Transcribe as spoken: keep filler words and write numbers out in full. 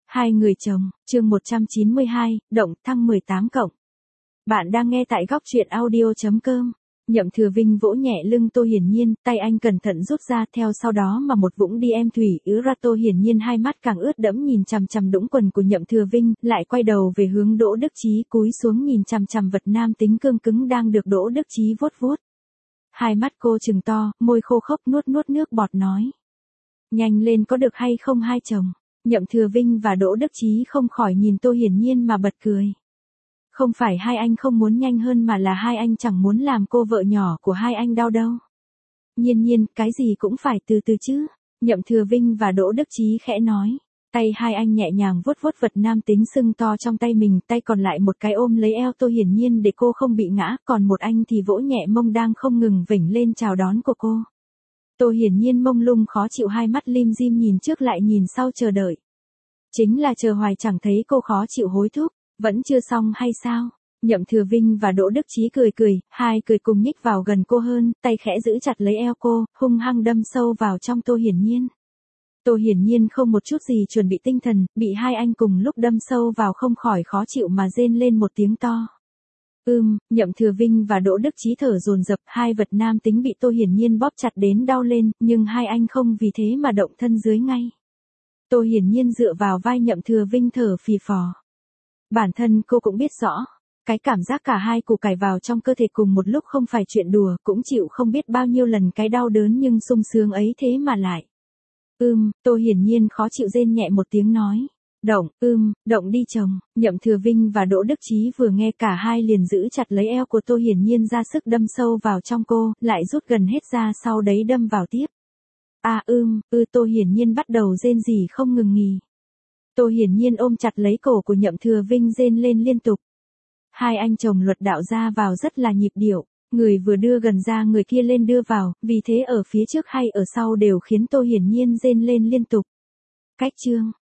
Hai người chồng, chương một trăm chín mươi hai, động thăng mười tám cộng. Bạn đang nghe tại góc truyện audio chấm com. Nhậm Thừa Vinh vỗ nhẹ lưng Tô Hiển Nhiên, tay anh cẩn thận rút ra, theo sau đó mà một vũng đi em thủy ứa ra. Tô Hiển Nhiên hai mắt càng ướt đẫm nhìn chằm chằm đũng quần của Nhậm Thừa Vinh, lại quay đầu về hướng Đỗ Đức Chí, cúi xuống nhìn chằm chằm vật nam tính cương cứng đang được Đỗ Đức Chí vuốt vuốt. Hai mắt cô trừng to, môi khô khốc nuốt nuốt nước bọt nói: "Nhanh lên có được hay không hai chồng?" Nhậm Thừa Vinh và Đỗ Đức Chí không khỏi nhìn Tô Hiển Nhiên mà bật cười. Không phải hai anh không muốn nhanh hơn mà là hai anh chẳng muốn làm cô vợ nhỏ của hai anh đau đâu. Nhiên Nhiên, cái gì cũng phải từ từ chứ. Nhậm Thừa Vinh và Đỗ Đức Chí khẽ nói. Tay hai anh nhẹ nhàng vuốt vuốt vật nam tính sưng to trong tay mình, tay còn lại một cái ôm lấy eo Tô Hiển Nhiên để cô không bị ngã, còn một anh thì vỗ nhẹ mông đang không ngừng vểnh lên chào đón của cô. Tô Hiển Nhiên mông lung khó chịu, hai mắt lim dim nhìn trước lại nhìn sau chờ đợi. Chính là chờ hoài chẳng thấy cô khó chịu hối thúc, vẫn chưa xong hay sao? Nhậm Thừa Vinh và Đỗ Đức Chí cười cười, hai cười cùng nhích vào gần cô hơn, tay khẽ giữ chặt lấy eo cô, hung hăng đâm sâu vào trong Tô Hiển Nhiên. Tô Hiển Nhiên không một chút gì chuẩn bị tinh thần, bị hai anh cùng lúc đâm sâu vào không khỏi khó chịu mà rên lên một tiếng to. Ưm, Nhậm Thừa Vinh và Đỗ Đức Chí thở dồn dập, hai vật nam tính bị Tô Hiển Nhiên bóp chặt đến đau lên, nhưng hai anh không vì thế mà động thân dưới ngay. Tô Hiển Nhiên dựa vào vai Nhậm Thừa Vinh thở phì phò. Bản thân cô cũng biết rõ, cái cảm giác cả hai củ cải vào trong cơ thể cùng một lúc không phải chuyện đùa, cũng chịu không biết bao nhiêu lần cái đau đớn nhưng sung sướng ấy thế mà lại. Ưm, Tô Hiển Nhiên khó chịu rên nhẹ một tiếng nói. Động, ưm, động đi chồng. Nhậm Thừa Vinh và Đỗ Đức Chí vừa nghe cả hai liền giữ chặt lấy eo của Tô Hiển Nhiên ra sức đâm sâu vào trong cô, lại rút gần hết ra sau đấy đâm vào tiếp. À ưm, ư Tô Hiển Nhiên bắt đầu rên rỉ không ngừng nghỉ. Tô Hiển Nhiên ôm chặt lấy cổ của Nhậm Thừa Vinh rên lên liên tục. Hai anh chồng luật đạo ra vào rất là nhịp điệu, người vừa đưa gần ra người kia lên đưa vào, vì thế ở phía trước hay ở sau đều khiến Tô Hiển Nhiên rên lên liên tục. Cách chương